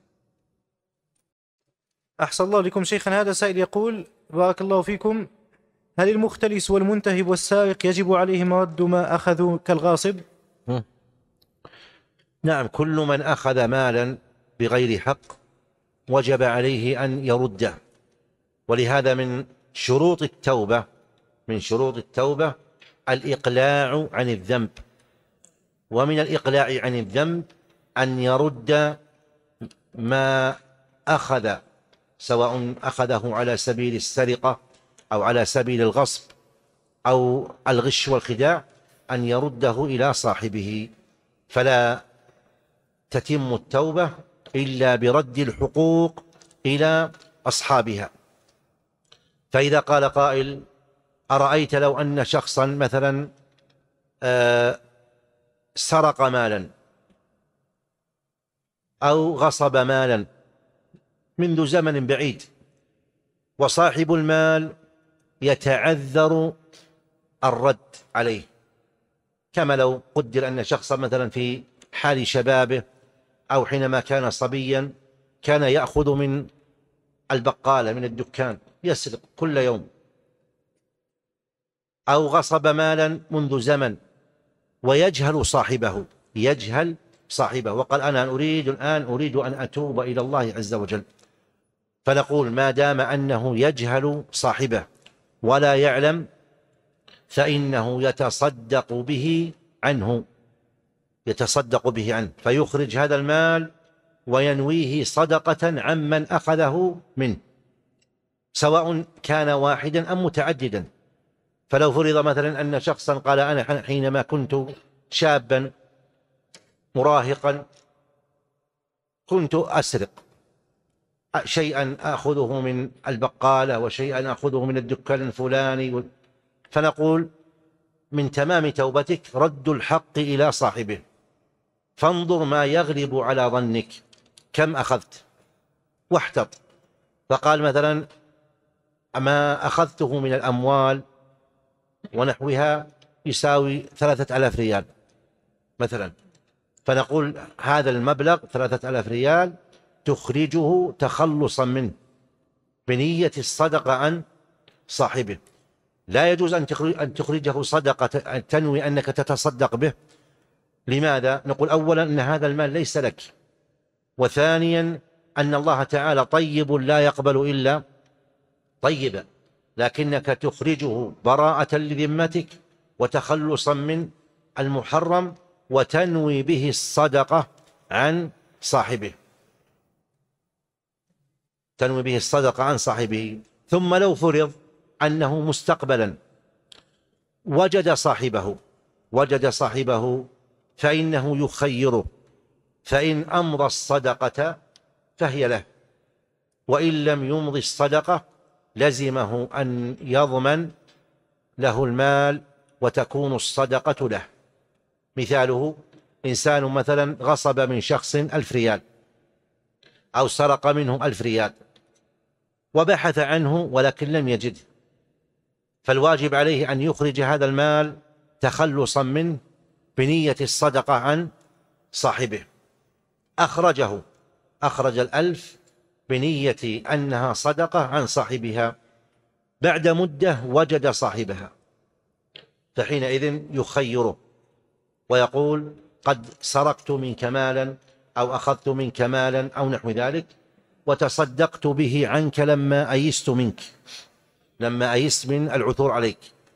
أحسن الله عليكم شيخنا. هذا سائل يقول: بارك الله فيكم، هل المختلس والمنتهب والسارق يجب عليهم رد ما أخذوا كالغاصب؟ نعم، كل من أخذ مالا بغير حق وجب عليه أن يرده، ولهذا من شروط التوبة من شروط التوبة الإقلاع عن الذنب، ومن الإقلاع عن الذنب أن يرد ما أخذ، سواء أخذه على سبيل السرقة أو على سبيل الغصب أو الغش والخداع، أن يرده إلى صاحبه، فلا تتم التوبة إلا برد الحقوق إلى أصحابها. فإذا قال قائل: أرأيت لو أن شخصا مثلا آه سرق مالا أو غصب مالا منذ زمن بعيد، وصاحب المال يتعذر الرد عليه، كما لو قدر أن شخصا مثلا في حال شبابه أو حينما كان صبيا كان يأخذ من البقالة من الدكان يسرق كل يوم، أو غصب مالا منذ زمن ويجهل صاحبه يجهل صاحبه وقال: أنا أريد الآن أريد أن أتوب إلى الله عز وجل، فنقول: ما دام أنه يجهل صاحبه ولا يعلم فإنه يتصدق به عنه يتصدق به عنه فيخرج هذا المال وينويه صدقة عمن أخذه منه، سواء كان واحدا أم متعددا. فلو فرض مثلا أن شخصا قال: أنا حينما كنت شابا مراهقا كنت أسرق شيئا أخذه من البقالة وشيئا أخذه من الدكان الفلاني، فنقول: من تمام توبتك رد الحق إلى صاحبه، فانظر ما يغلب على ظنك كم أخذت واحتط. فقال مثلا: ما أخذته من الأموال ونحوها يساوي ثلاثة ألاف ريال مثلا، فنقول: هذا المبلغ ثلاثة ألاف ريال تخرجه تخلصا منه بنية الصدقة عن صاحبه. لا يجوز أن تخرجه صدقة تنوي أنك تتصدق به. لماذا؟ نقول: أولا أن هذا المال ليس لك، وثانيا أن الله تعالى طيب لا يقبل إلا طيبا، لكنك تخرجه براءة لذمتك وتخلصا من المحرم، وتنوي به الصدقة عن صاحبه، تنوي به الصدقة عن صاحبه. ثم لو فرض أنه مستقبلا وجد صاحبه وجد صاحبه فإنه يخيره، فإن أمضى الصدقة فهي له، وإن لم يمضي الصدقة لزمه أن يضمن له المال وتكون الصدقة له. مثاله: إنسان مثلا غصب من شخص ألف ريال أو سرق منه ألف ريال وبحث عنه ولكن لم يجده، فالواجب عليه أن يخرج هذا المال تخلصا منه بنية الصدقة عن صاحبه. أخرجه أخرج الألف بنية أنها صدقة عن صاحبها، بعد مدة وجد صاحبها، فحينئذ يخيره ويقول: قد سرقت منك مالا أو أخذت منك مالا أو نحو ذلك، وتصدقت به عنك لما أيست منك، لما أيست من العثور عليك.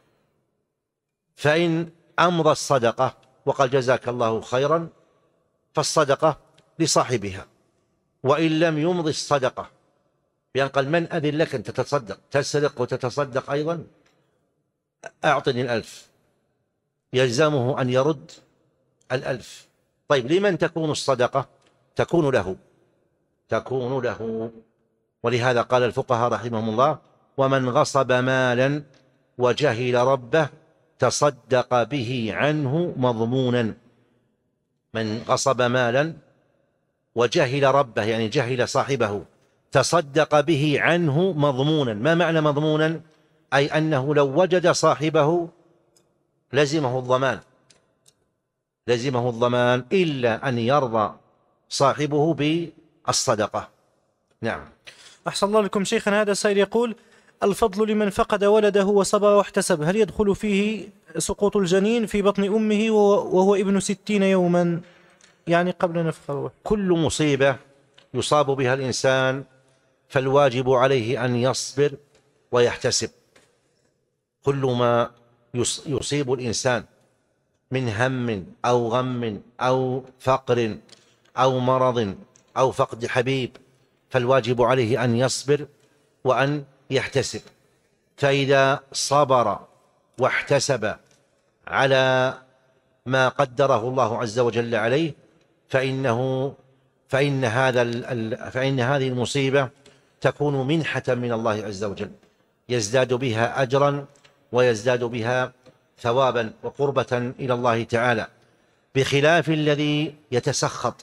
فإن أمضى الصدقة وقال: جزاك الله خيرا، فالصدقة لصاحبها. وإن لم يمضي الصدقة بأن قال: من أذن لك أن تتصدق، تسرق وتتصدق أيضا، أعطني الألف، يلزمه أن يرد الألف. طيب، لمن تكون الصدقة؟ تكون له تكون له ولهذا قال الفقهاء رحمهم الله: ومن غصب مالا وجهل ربه تصدق به عنه مضمونا. من غصب مالا وجهل ربه يعني جهل صاحبه تصدق به عنه مضمونا. ما معنى مضمونا؟ أي أنه لو وجد صاحبه لزمه الضمان لزمه الضمان إلا أن يرضى صاحبه بالصدقة. نعم. أحسن الله لكم شيخنا. هذا السائل يقول: الفضل لمن فقد ولده وصبر واحتسب، هل يدخل فيه سقوط الجنين في بطن أمه وهو ابن ستين يوما، يعني قبل نفخ الروح؟ كل مصيبة يصاب بها الإنسان فالواجب عليه أن يصبر ويحتسب. كل ما يصيب الإنسان من هم أو غم أو فقر أو مرض أو فقد حبيب فالواجب عليه أن يصبر وأن يحتسب. فإذا صبر واحتسب على ما قدره الله عز وجل عليه فإنه فإن هذا فإن هذه المصيبة تكون منحة من الله عز وجل، يزداد بها أجرا ويزداد بها ثوابا وقربة إلى الله تعالى، بخلاف الذي يتسخط.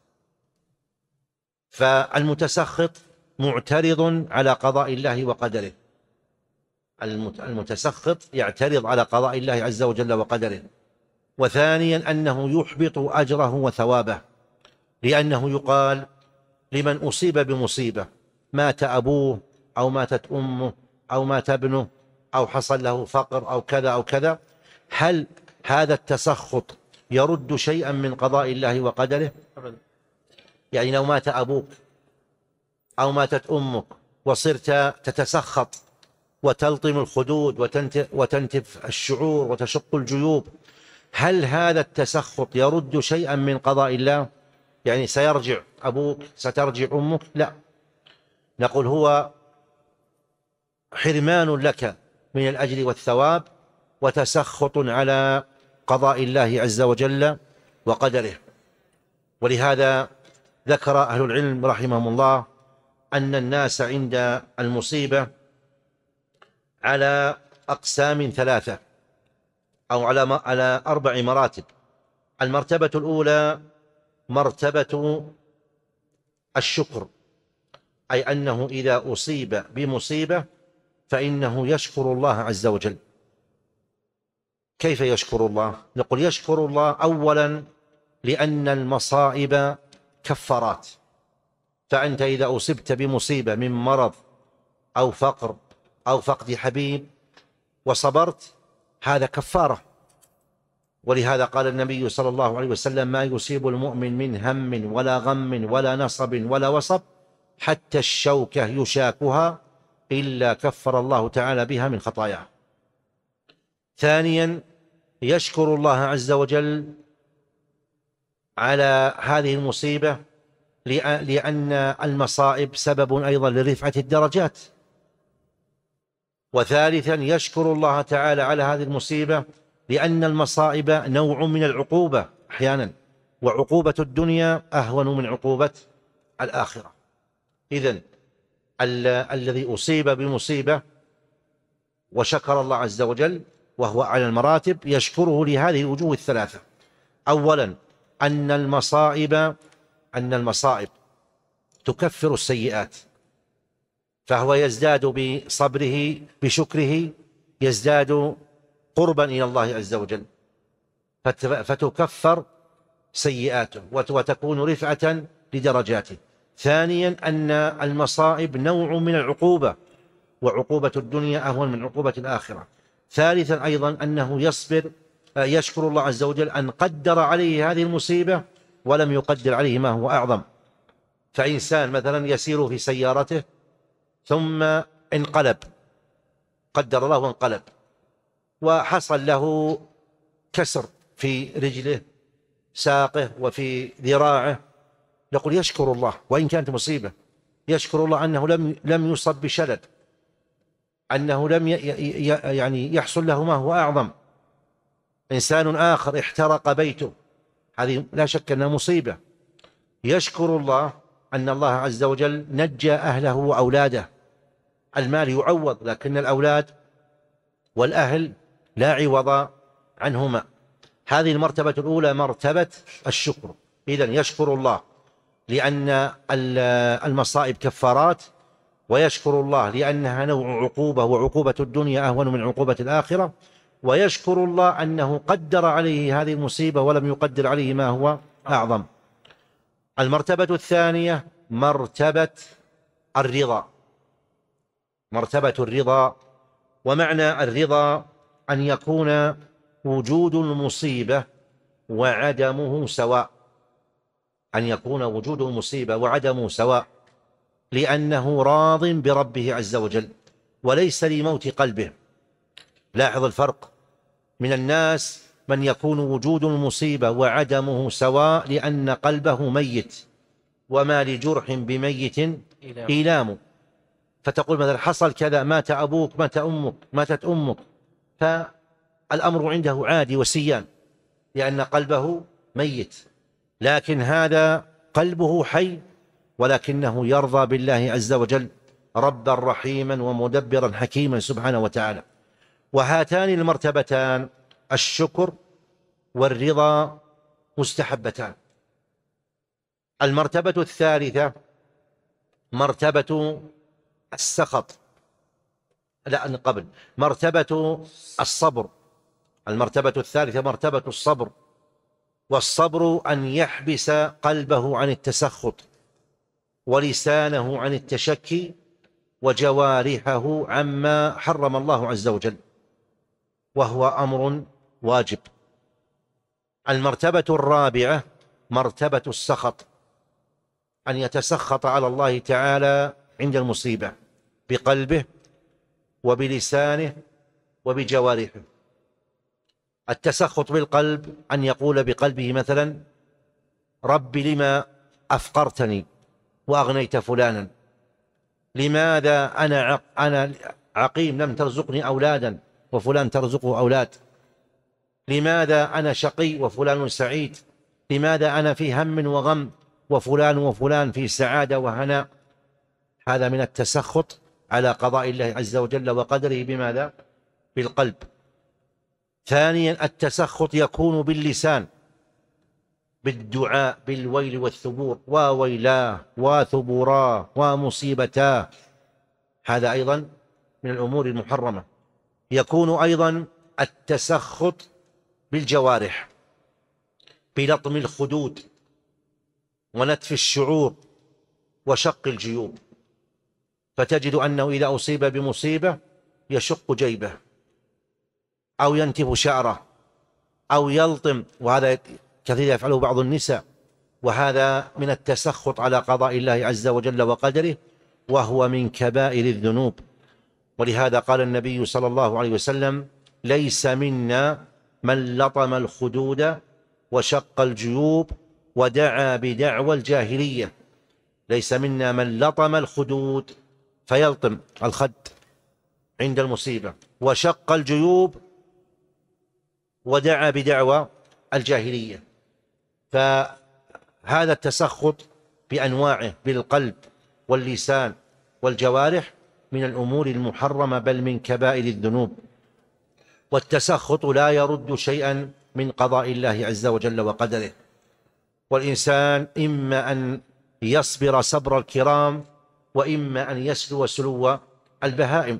فالمتسخط معترض على قضاء الله وقدره، المتسخط يعترض على قضاء الله عز وجل وقدره. وثانيا أنه يحبط أجره وثوابه، لأنه يقال لمن أصيب بمصيبة، مات أبوه أو ماتت أمه أو مات ابنه أو حصل له فقر أو كذا أو كذا، هل هذا التسخط يرد شيئا من قضاء الله وقدره؟ يعني لو مات أبوك أو ماتت أمك وصرت تتسخط وتلطم الخدود وتنتف الشعور وتشق الجيوب، هل هذا التسخط يرد شيئا من قضاء الله؟ يعني سيرجع أبوك، سترجع أمك؟ لا، نقول هو حرمان لك من الأجر والثواب وتسخط على قضاء الله عز وجل وقدره. ولهذا ذكر أهل العلم رحمهم الله أن الناس عند المصيبة على أقسام ثلاثة أو على على أربع مراتب. المرتبة الأولى مرتبة الشكر، أي أنه إذا أصيب بمصيبة فإنه يشكر الله عز وجل. كيف يشكر الله؟ نقول يشكر الله أولا لأن المصائب كفارات، فأنت إذا أصبت بمصيبة من مرض أو فقر أو فقد حبيب وصبرت، هذا كفارة، ولهذا قال النبي صلى الله عليه وسلم: ما يصيب المؤمن من هم ولا غم ولا نصب ولا وصب حتى الشوكة يشاكها إلا كفر الله تعالى بها من خطاياه. ثانيا، يشكر الله عز وجل على هذه المصيبة لأن المصائب سبب أيضا لرفعة الدرجات. وثالثا، يشكر الله تعالى على هذه المصيبة لأن المصائب نوع من العقوبة أحيانا، وعقوبة الدنيا أهون من عقوبة الآخرة. إذن ال الذي أصيب بمصيبة وشكر الله عز وجل وهو على المراتب يشكره لهذه الوجوه الثلاثة. أولا، أن المصائب أن المصائب تكفر السيئات، فهو يزداد بصبره بشكره، يزداد قربا إلى الله عز وجل، فتكفر سيئاته وتكون رفعة لدرجاته. ثانيا، أن المصائب نوع من العقوبة، وعقوبة الدنيا أهون من عقوبة الآخرة. ثالثا أيضا أنه يصبر يشكر الله عز وجل أن قدر عليه هذه المصيبة ولم يقدر عليه ما هو أعظم. فإنسان مثلا يسير في سيارته ثم انقلب، قدر الله وانقلب، وحصل له كسر في رجله ساقه وفي ذراعه، يقول يشكر الله وإن كانت مصيبة، يشكر الله أنه لم لم يصب بشلل، أنه لم يعني يحصل له ما هو أعظم. إنسان آخر احترق بيته، هذه لا شك أنها مصيبة، يشكر الله أن الله عز وجل نجى أهله وأولاده. المال يعوض، لكن الأولاد والأهل لا عوض عنهما. هذه المرتبة الأولى مرتبة الشكر. إذن يشكر الله لأن المصائب كفارات، ويشكر الله لأنها نوع عقوبة، وعقوبة الدنيا أهون من عقوبة الآخرة، ويشكر الله أنه قدر عليه هذه المصيبة ولم يقدر عليه ما هو أعظم. المرتبة الثانية مرتبة الرضا، مرتبة الرضا. ومعنى الرضا أن يكون وجود المصيبة وعدمه سواء، أن يكون وجود المصيبة وعدمه سواء، لأنه راض بربه عز وجل وليس لموت قلبه. لاحظ الفرق، من الناس من يكون وجود المصيبة وعدمه سواء لأن قلبه ميت، وما لجرح بميت إيلام. فتقول مثلا حصل كذا، مات أبوك، مات أمك، ماتت أمك، فالأمر عنده عادي وسيان لأن قلبه ميت. لكن هذا قلبه حي، ولكنه يرضى بالله عز وجل ربا رحيما ومدبرا حكيما سبحانه وتعالى. وهاتان المرتبتان الشكر والرضا مستحبتان. المرتبة الثالثة مرتبة السخط، لا قبل مرتبة الصبر. المرتبة الثالثة مرتبة الصبر، والصبر أن يحبس قلبه عن التسخط، ولسانه عن التشكي، وجوارحه عما حرم الله عز وجل، وهو أمر واجب. المرتبة الرابعة مرتبة السخط، أن يتسخط على الله تعالى عند المصيبة بقلبه وبلسانه وبجوارحه. التسخط بالقلب أن يقول بقلبه مثلا: ربي لما أفقرتني وأغنيت فلانا، لماذا أنا أنا عقيم لم ترزقني أولادا وفلان ترزقه أولاد، لماذا أنا شقي وفلان سعيد، لماذا أنا في هم وغم وفلان وفلان في سعادة وهناء. هذا من التسخط على قضاء الله عز وجل وقدره. بماذا؟ بالقلب. ثانيا التسخط يكون باللسان، بالدعاء بالويل والثبور، وويلاه وثبوراه ومصيبتاه، هذا أيضا من الأمور المحرمة. يكون أيضا التسخط بالجوارح، بلطم الخدود ونتف الشعور وشق الجيوب. فتجد أنه إذا أصيب بمصيبة يشق جيبه أو ينتف شعره أو يلطم، وهذا كثير يفعله بعض النساء، وهذا من التسخط على قضاء الله عز وجل وقدره، وهو من كبائر الذنوب. ولهذا قال النبي صلى الله عليه وسلم: ليس منا من لطم الخدود وشق الجيوب ودعا بدعوى الجاهلية. ليس منا من لطم الخدود، فيلطم الخد عند المصيبة، وشق الجيوب ودعا بدعوى الجاهلية. فهذا التسخط بأنواعه بالقلب واللسان والجوارح من الأمور المحرمة، بل من كبائر الذنوب. والتسخط لا يرد شيئا من قضاء الله عز وجل وقدره. والإنسان إما أن يصبر صبر الكرام، وإما أن يسلو سلو البهائم.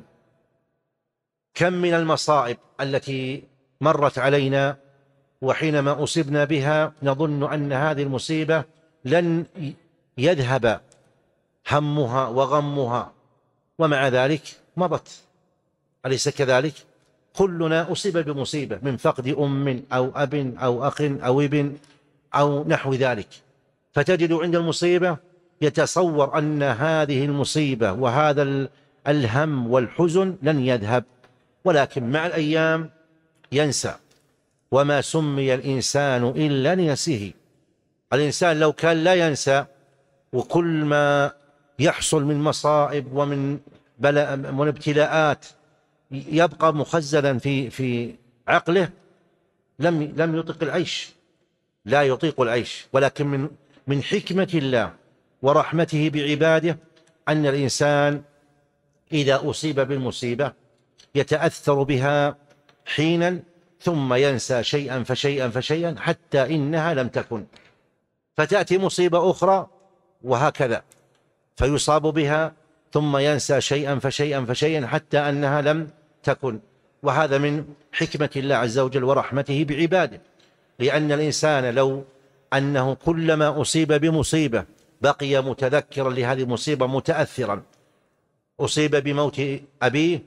كم من المصائب التي مرت علينا، وحينما أصبنا بها نظن أن هذه المصيبة لن يذهب همها وغمها، ومع ذلك مضت. أليس كذلك؟ كلنا أصيب بمصيبة، من فقد أم أو أب أو أخ أو ابن أو نحو ذلك، فتجد عند المصيبة يتصور أن هذه المصيبة وهذا الهم والحزن لن يذهب، ولكن مع الأيام ينسى. وما سمي الإنسان إلا لنفسه. الإنسان لو كان لا ينسى، وكل ما يحصل من مصائب ومن بلاء من ابتلاءات يبقى مخزنا في في عقله، لم لم يطيق العيش، لا يطيق العيش. ولكن من من حكمة الله ورحمته بعباده أن الإنسان إذا أصيب بالمصيبة يتأثر بها حينا، ثم ينسى شيئا فشيئا فشيئا حتى إنها لم تكن، فتأتي مصيبة أخرى وهكذا، فيصاب بها ثم ينسى شيئا فشيئا فشيئا حتى أنها لم تكن. وهذا من حكمة الله عز وجل ورحمته بعباده، لأن الإنسان لو أنه كلما أصيب بمصيبة بقي متذكرا لهذه المصيبة متأثرا. أصيب بموت أبيه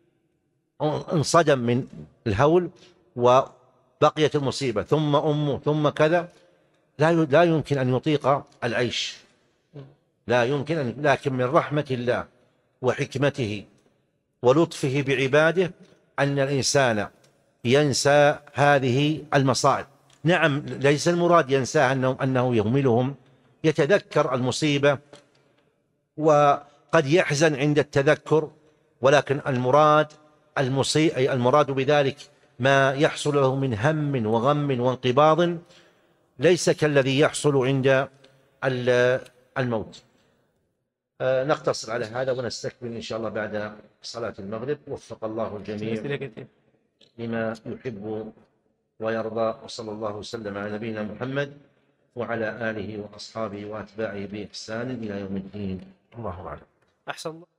انصدم من الهول وبقيت المصيبة، ثم أمه، ثم كذا، لا لا يمكن أن يطيق العيش، لا يمكن أن. لكن من رحمة الله وحكمته ولطفه بعباده أن الإنسان ينسى هذه المصائب. نعم، ليس المراد ينساها أنه, أنه يهملهم، يتذكر المصيبة وقد يحزن عند التذكر، ولكن المراد المصي... المراد بذلك ما يحصل له من هم وغم وانقباض، ليس كالذي يحصل عند الموت. آه نقتصر على هذا ونستكمل إن شاء الله بعد صلاة المغرب. وفق الله الجميع لما يحب ويرضى، وصلى الله وسلم على نبينا محمد وعلى آله وأصحابه وأتباعه بإحسان إلى يوم الدين. الله أعلم. أحسن الله.